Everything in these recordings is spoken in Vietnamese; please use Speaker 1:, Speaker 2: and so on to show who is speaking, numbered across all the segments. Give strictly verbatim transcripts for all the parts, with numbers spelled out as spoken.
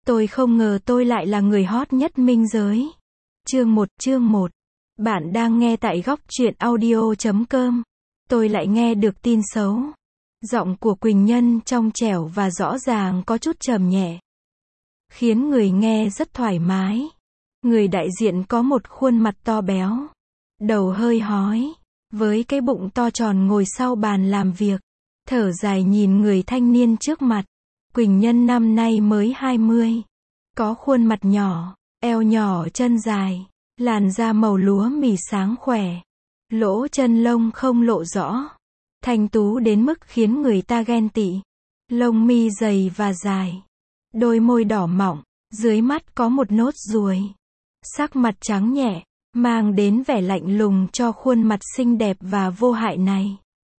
Speaker 1: Tôi không ngờ tôi lại là người hot nhất minh giới. Chương một, chương một. Bạn đang nghe tại góc truyện audio chấm com. Tôi lại nghe được tin xấu. Giọng của Quỳnh Nhân trong trẻo và rõ ràng có chút trầm nhẹ, khiến người nghe rất thoải mái. Người đại diện có một khuôn mặt to béo, đầu hơi hói, với cái bụng to tròn ngồi sau bàn làm việc, thở dài nhìn người thanh niên trước mặt. Quỳnh Nhân năm nay mới hai mươi, có khuôn mặt nhỏ, eo nhỏ chân dài, làn da màu lúa mì sáng khỏe, lỗ chân lông không lộ rõ, thanh tú đến mức khiến người ta ghen tị. Lông mi dày và dài, đôi môi đỏ mọng, dưới mắt có một nốt ruồi. Sắc mặt trắng nhẹ, mang đến vẻ lạnh lùng cho khuôn mặt xinh đẹp và vô hại này.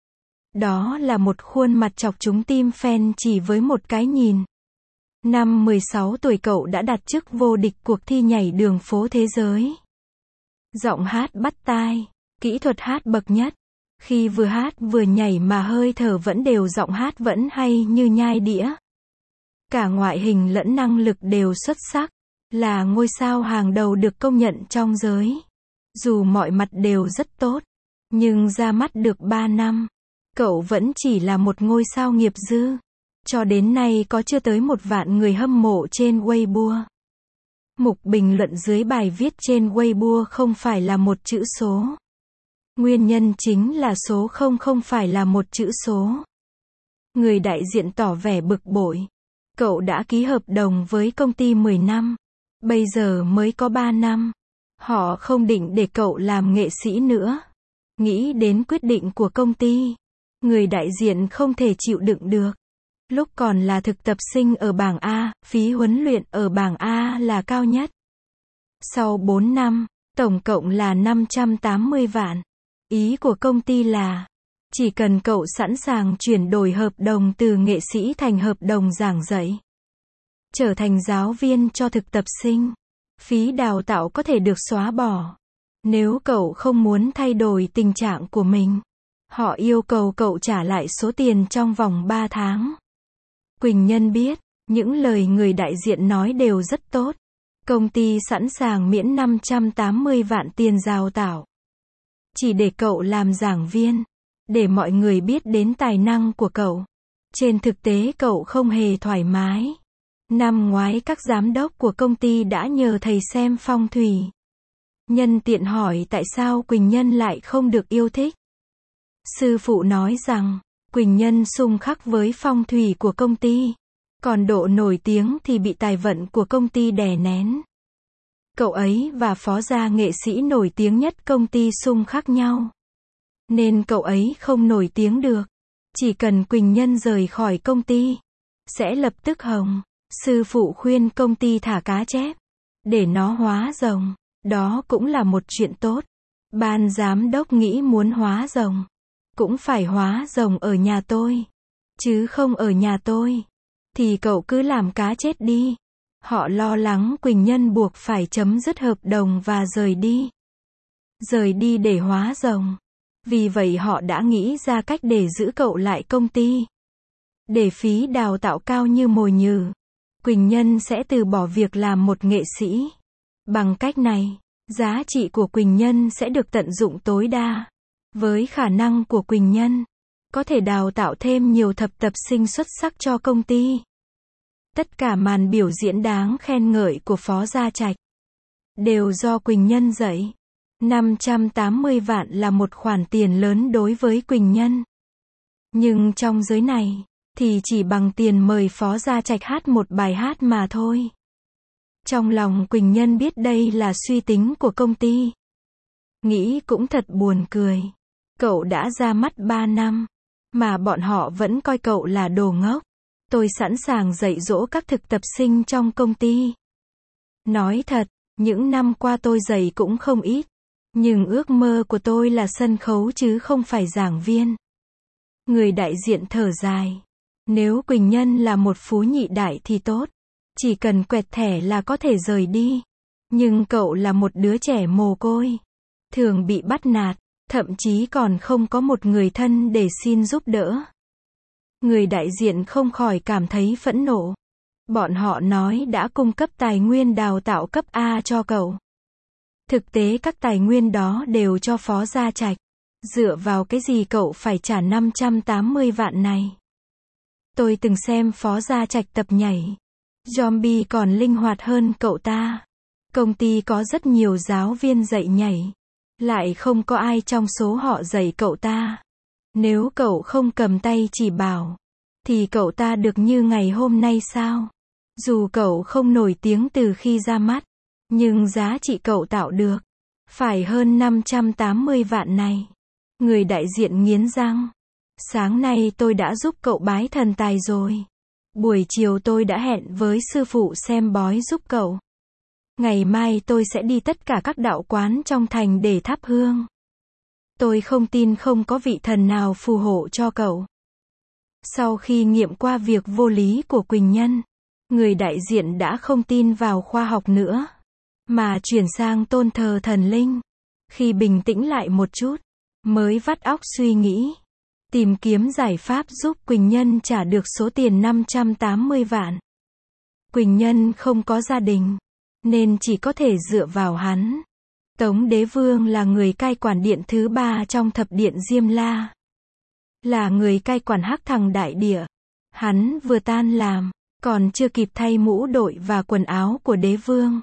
Speaker 1: Đó là một khuôn mặt chọc trúng tim fan chỉ với một cái nhìn. Năm mười sáu tuổi cậu đã đạt chức vô địch cuộc thi nhảy đường phố thế giới. Giọng hát bắt tai, kỹ thuật hát bậc nhất. Khi vừa hát vừa nhảy mà hơi thở vẫn đều, giọng hát vẫn hay như nhai đĩa. Cả ngoại hình lẫn năng lực đều xuất sắc, là ngôi sao hàng đầu được công nhận trong giới. Dù mọi mặt đều rất tốt, nhưng ra mắt được ba năm, cậu vẫn chỉ là một ngôi sao nghiệp dư. Cho đến nay có chưa tới một vạn người hâm mộ trên Weibo. Mục bình luận dưới bài viết trên Weibo không phải là một chữ số. Nguyên nhân chính là số không không phải là một chữ số. Người đại diện tỏ vẻ bực bội. Cậu đã ký hợp đồng với công ty mười năm, bây giờ mới có ba năm. Họ không định để cậu làm nghệ sĩ nữa. Nghĩ đến quyết định của công ty, người đại diện không thể chịu đựng được. Lúc còn là thực tập sinh ở bảng A, phí huấn luyện ở bảng A là cao nhất. Sau bốn năm, tổng cộng là năm trăm tám mươi vạn. Ý của công ty là, chỉ cần cậu sẵn sàng chuyển đổi hợp đồng từ nghệ sĩ thành hợp đồng giảng dạy, trở thành giáo viên cho thực tập sinh, phí đào tạo có thể được xóa bỏ. Nếu cậu không muốn thay đổi tình trạng của mình, họ yêu cầu cậu trả lại số tiền trong vòng ba tháng. Quỳnh Nhân biết, những lời người đại diện nói đều rất tốt. Công ty sẵn sàng miễn năm trăm tám mươi vạn tiền đào tạo, chỉ để cậu làm giảng viên, để mọi người biết đến tài năng của cậu. Trên thực tế cậu không hề thoải mái. Năm ngoái các giám đốc của công ty đã nhờ thầy xem phong thủy. Nhân tiện hỏi tại sao Quỳnh Nhân lại không được yêu thích. Sư phụ nói rằng, Quỳnh Nhân xung khắc với phong thủy của công ty, còn độ nổi tiếng thì bị tài vận của công ty đè nén. Cậu ấy và phó gia nghệ sĩ nổi tiếng nhất công ty xung khắc nhau, nên cậu ấy không nổi tiếng được. Chỉ cần Quỳnh Nhân rời khỏi công ty, sẽ lập tức hồng. Sư phụ khuyên công ty thả cá chép, để nó hóa rồng. Đó cũng là một chuyện tốt. Ban giám đốc nghĩ muốn hóa rồng, cũng phải hóa rồng ở nhà tôi, chứ không ở nhà tôi. Thì cậu cứ làm cá chết đi. Họ lo lắng Quỳnh Nhân buộc phải chấm dứt hợp đồng và rời đi. Rời đi để hóa rồng. Vì vậy họ đã nghĩ ra cách để giữ cậu lại công ty. Để phí đào tạo cao như mồi nhử, Quỳnh Nhân sẽ từ bỏ việc làm một nghệ sĩ. Bằng cách này, giá trị của Quỳnh Nhân sẽ được tận dụng tối đa. Với khả năng của Quỳnh Nhân, có thể đào tạo thêm nhiều thực tập sinh xuất sắc cho công ty. Tất cả màn biểu diễn đáng khen ngợi của Phó Gia Trạch đều do Quỳnh Nhân dạy. năm trăm tám mươi vạn là một khoản tiền lớn đối với Quỳnh Nhân. Nhưng trong giới này, thì chỉ bằng tiền mời Phó Gia Trạch hát một bài hát mà thôi. Trong lòng Quỳnh Nhân biết đây là suy tính của công ty. Nghĩ cũng thật buồn cười. Cậu đã ra mắt ba năm, mà bọn họ vẫn coi cậu là đồ ngốc. Tôi sẵn sàng dạy dỗ các thực tập sinh trong công ty. Nói thật, những năm qua tôi dạy cũng không ít. Nhưng ước mơ của tôi là sân khấu chứ không phải giảng viên. Người đại diện thở dài. Nếu Quỳnh Nhân là một phú nhị đại thì tốt. Chỉ cần quẹt thẻ là có thể rời đi. Nhưng cậu là một đứa trẻ mồ côi, thường bị bắt nạt, thậm chí còn không có một người thân để xin giúp đỡ. Người đại diện không khỏi cảm thấy phẫn nộ. Bọn họ nói đã cung cấp tài nguyên đào tạo cấp A cho cậu. Thực tế các tài nguyên đó đều cho Phó Gia Trạch. Dựa vào cái gì cậu phải trả năm trăm tám mươi vạn này? Tôi từng xem Phó Gia Trạch tập nhảy. Zombie còn linh hoạt hơn cậu ta. Công ty có rất nhiều giáo viên dạy nhảy. Lại không có ai trong số họ dạy cậu ta. Nếu cậu không cầm tay chỉ bảo, thì cậu ta được như ngày hôm nay sao? Dù cậu không nổi tiếng từ khi ra mắt, nhưng giá trị cậu tạo được phải hơn năm trăm tám mươi vạn này. Người đại diện nghiến răng. Sáng nay tôi đã giúp cậu bái thần tài rồi. Buổi chiều tôi đã hẹn với sư phụ xem bói giúp cậu. Ngày mai tôi sẽ đi tất cả các đạo quán trong thành để thắp hương. Tôi không tin không có vị thần nào phù hộ cho cậu. Sau khi nghiệm qua việc vô lý của Quỳnh Nhân, người đại diện đã không tin vào khoa học nữa, mà chuyển sang tôn thờ thần linh. Khi bình tĩnh lại một chút, mới vắt óc suy nghĩ, tìm kiếm giải pháp giúp Quỳnh Nhân trả được số tiền năm trăm tám mươi vạn. Quỳnh Nhân không có gia đình, nên chỉ có thể dựa vào hắn. Tống Đế Vương là người cai quản điện thứ ba trong thập điện Diêm La. Là người cai quản Hắc Thằng Đại Địa. Hắn vừa tan làm, còn chưa kịp thay mũ đội và quần áo của đế vương.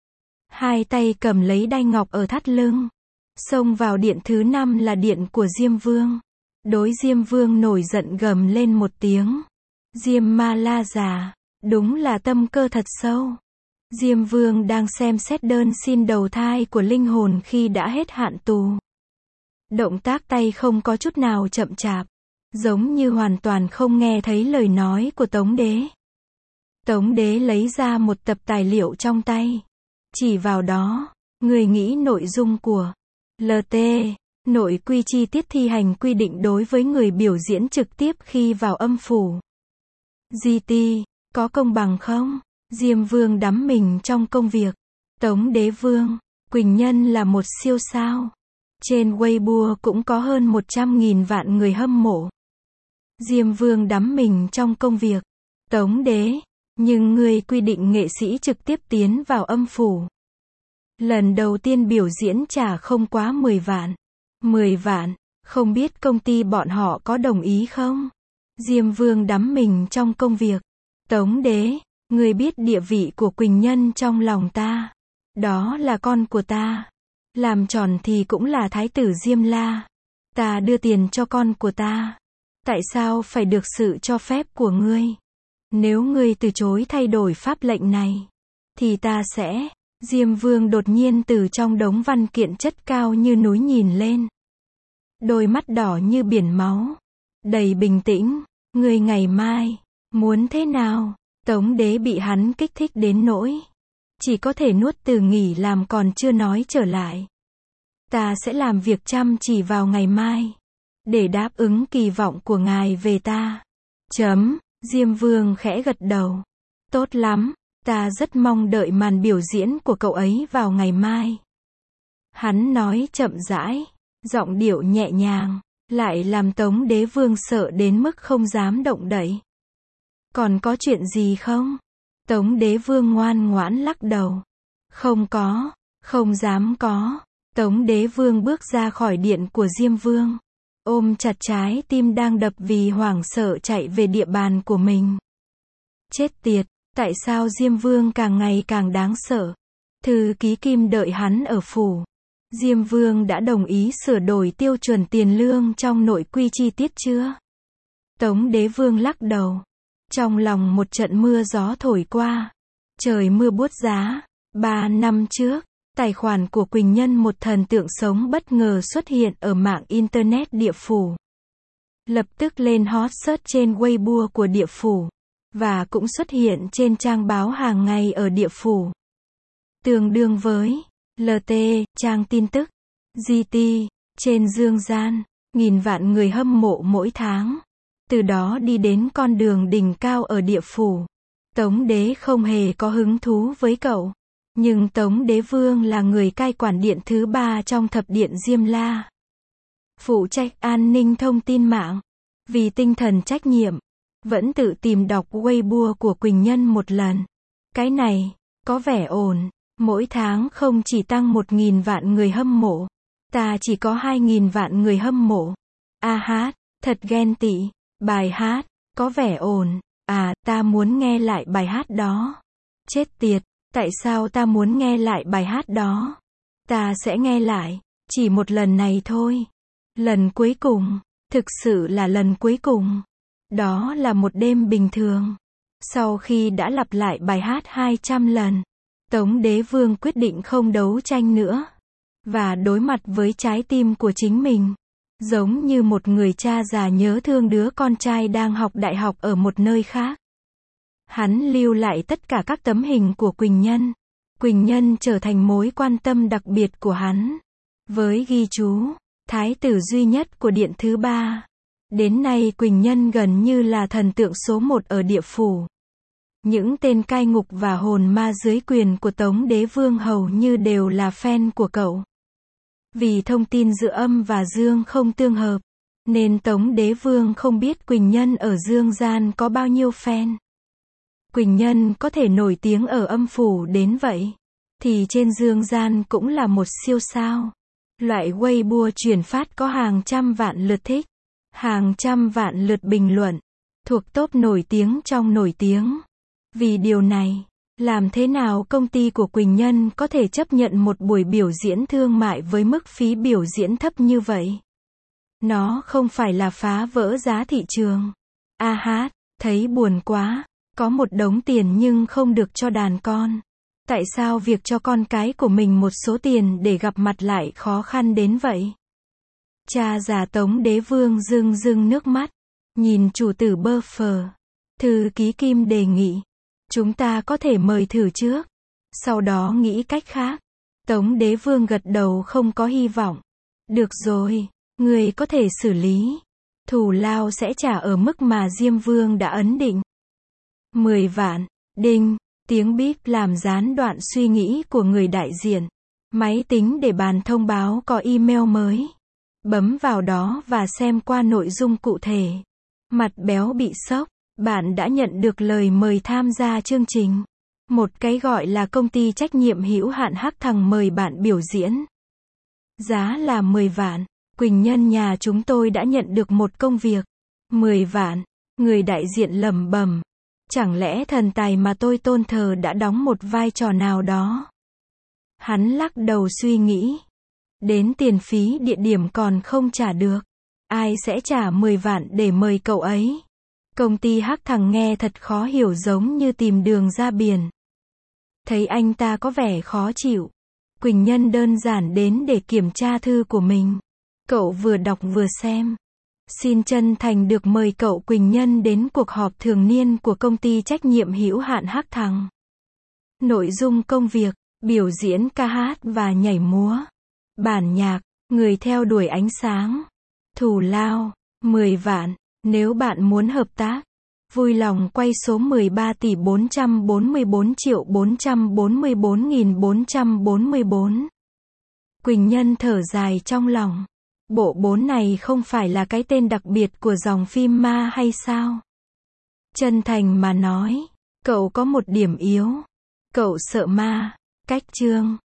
Speaker 1: Hai tay cầm lấy đai ngọc ở thắt lưng. Xông vào điện thứ năm là điện của Diêm Vương. Đối Diêm Vương nổi giận gầm lên một tiếng. Diêm Ma La già, đúng là tâm cơ thật sâu. Diêm Vương đang xem xét đơn xin đầu thai của linh hồn khi đã hết hạn tù. Động tác tay không có chút nào chậm chạp, giống như hoàn toàn không nghe thấy lời nói của Tống Đế. Tống Đế lấy ra một tập tài liệu trong tay, chỉ vào đó, người nghĩ nội dung của lờ tê, nội quy chi tiết thi hành quy định đối với người biểu diễn trực tiếp khi vào âm phủ. giê tê, có công bằng không? Diêm Vương đắm mình trong công việc. Tống Đế Vương, Quỳnh Nhân là một siêu sao. Trên Weibo cũng có hơn một trăm nghìn vạn người hâm mộ. Diêm Vương đắm mình trong công việc. Tống Đế, nhưng người quy định nghệ sĩ trực tiếp tiến vào âm phủ. Lần đầu tiên biểu diễn trả không quá mười vạn. mười vạn, không biết công ty bọn họ có đồng ý không? Diêm Vương đắm mình trong công việc. Tống Đế, người biết địa vị của Quỳnh Nhân trong lòng ta. Đó là con của ta. Làm tròn thì cũng là thái tử Diêm La. Ta đưa tiền cho con của ta. Tại sao phải được sự cho phép của ngươi? Nếu ngươi từ chối thay đổi pháp lệnh này, thì ta sẽ... Diêm Vương đột nhiên từ trong đống văn kiện chất cao như núi nhìn lên. Đôi mắt đỏ như biển máu. Đầy bình tĩnh. Ngươi ngày mai, muốn thế nào? Tống Đế bị hắn kích thích đến nỗi chỉ có thể nuốt từ nghỉ làm còn chưa nói trở lại. Ta sẽ làm việc chăm chỉ vào ngày mai, để đáp ứng kỳ vọng của ngài về ta. Chấm. Diêm Vương khẽ gật đầu. Tốt lắm, ta rất mong đợi màn biểu diễn của cậu ấy vào ngày mai. Hắn nói chậm rãi, giọng điệu nhẹ nhàng, lại làm Tống Đế Vương sợ đến mức không dám động đậy. Còn có chuyện gì không? Tống Đế Vương ngoan ngoãn lắc đầu. Không có, không dám có. Tống Đế Vương bước ra khỏi điện của Diêm Vương, ôm chặt trái tim đang đập vì hoảng sợ chạy về địa bàn của mình. Chết tiệt, tại sao Diêm Vương càng ngày càng đáng sợ? Thư ký Kim đợi hắn ở phủ. Diêm Vương đã đồng ý sửa đổi tiêu chuẩn tiền lương trong nội quy chi tiết chưa? Tống Đế Vương lắc đầu. Trong lòng một trận mưa gió thổi qua. Trời mưa buốt giá. Ba năm trước, tài khoản của Quỳnh Nhân, một thần tượng sống bất ngờ xuất hiện ở mạng Internet địa phủ. Lập tức lên hot search trên Weibo của địa phủ. Và cũng xuất hiện trên trang báo hàng ngày ở địa phủ. Tương đương với lờ tê, trang tin tức, giê tê, trên dương gian, nghìn vạn người hâm mộ mỗi tháng. Từ đó đi đến con đường đỉnh cao ở địa phủ. Tống Đế không hề có hứng thú với cậu. Nhưng Tống Đế Vương là người cai quản điện thứ ba trong thập điện Diêm La. Phụ trách an ninh thông tin mạng. Vì tinh thần trách nhiệm, Vẫn tự tìm đọc Weibo của Quỳnh Nhân một lần. Cái này, có vẻ ổn. Mỗi tháng không chỉ tăng một nghìn vạn người hâm mộ. Ta chỉ có hai nghìn vạn người hâm mộ. A hát, thật ghen tị. Bài hát, có vẻ ổn. À, ta muốn nghe lại bài hát đó. Chết tiệt, tại sao ta muốn nghe lại bài hát đó? Ta sẽ nghe lại, chỉ một lần này thôi. Lần cuối cùng, thực sự là lần cuối cùng. Đó là một đêm bình thường. Sau khi đã lặp lại bài hát hai trăm lần, Tống Đế Vương quyết định không đấu tranh nữa. Và đối mặt với trái tim của chính mình. Giống như một người cha già nhớ thương đứa con trai đang học đại học ở một nơi khác. Hắn lưu lại tất cả các tấm hình của Quỳnh Nhân. Quỳnh Nhân trở thành mối quan tâm đặc biệt của hắn. Với ghi chú, thái tử duy nhất của điện thứ ba. Đến nay Quỳnh Nhân gần như là thần tượng số một ở địa phủ. Những tên cai ngục và hồn ma dưới quyền của Tống Đế Vương hầu như đều là fan của cậu. Vì thông tin giữa âm và dương không tương hợp, nên Tống Đế Vương không biết Quỳnh Nhân ở dương gian có bao nhiêu fan. Quỳnh Nhân có thể nổi tiếng ở âm phủ đến vậy, thì trên dương gian cũng là một siêu sao. Loại Weibo chuyển phát có hàng trăm vạn lượt thích, hàng trăm vạn lượt bình luận, thuộc top nổi tiếng trong nổi tiếng. Vì điều này, làm thế nào công ty của Quỳnh Nhân có thể chấp nhận một buổi biểu diễn thương mại với mức phí biểu diễn thấp như vậy? Nó không phải là phá vỡ giá thị trường. A hát, thấy buồn quá, có một đống tiền nhưng không được cho đàn con. Tại sao việc cho con cái của mình một số tiền để gặp mặt lại khó khăn đến vậy? Cha già Tống Đế Vương rưng rưng nước mắt, nhìn chủ tử bơ phờ. Thư ký Kim đề nghị, chúng ta có thể mời thử trước, sau đó nghĩ cách khác. Tống Đế Vương gật đầu không có hy vọng. Được rồi, người có thể xử lý. Thù lao sẽ trả ở mức mà Diêm Vương đã ấn định. mười vạn, đinh, tiếng bíp làm gián đoạn suy nghĩ của người đại diện. Máy tính để bàn thông báo có email mới. Bấm vào đó và xem qua nội dung cụ thể. Mặt béo bị sốc. Bạn đã nhận được lời mời tham gia chương trình. Một cái gọi là công ty trách nhiệm hữu hạn Hắc Thằng mời bạn biểu diễn. Giá là mười vạn. Quỳnh Nhân nhà chúng tôi đã nhận được một công việc. mười vạn. Người đại diện lẩm bẩm. Chẳng lẽ thần tài mà tôi tôn thờ đã đóng một vai trò nào đó? Hắn lắc đầu suy nghĩ. Đến tiền phí địa điểm còn không trả được. Ai sẽ trả mười vạn để mời cậu ấy? Công ty Hắc Thằng nghe thật khó hiểu, giống như tìm đường ra biển. Thấy anh ta có vẻ khó chịu. Quỳnh Nhân đơn giản đến để kiểm tra thư của mình. Cậu vừa đọc vừa xem. Xin chân thành được mời cậu Quỳnh Nhân đến cuộc họp thường niên của công ty trách nhiệm hữu hạn Hắc Thằng. Nội dung công việc, biểu diễn ca hát và nhảy múa. Bản nhạc, người theo đuổi ánh sáng. Thù lao, mười vạn. Nếu bạn muốn hợp tác, vui lòng quay số mười ba tỷ bốn trăm bốn mươi bốn triệu bốn trăm bốn mươi bốn nghìn bốn trăm bốn mươi bốn. Quỳnh Nhân thở dài trong lòng. Bộ bốn này không phải là cái tên đặc biệt của dòng phim ma hay sao? Chân thành mà nói, cậu có một điểm yếu. Cậu sợ ma. Cách chương.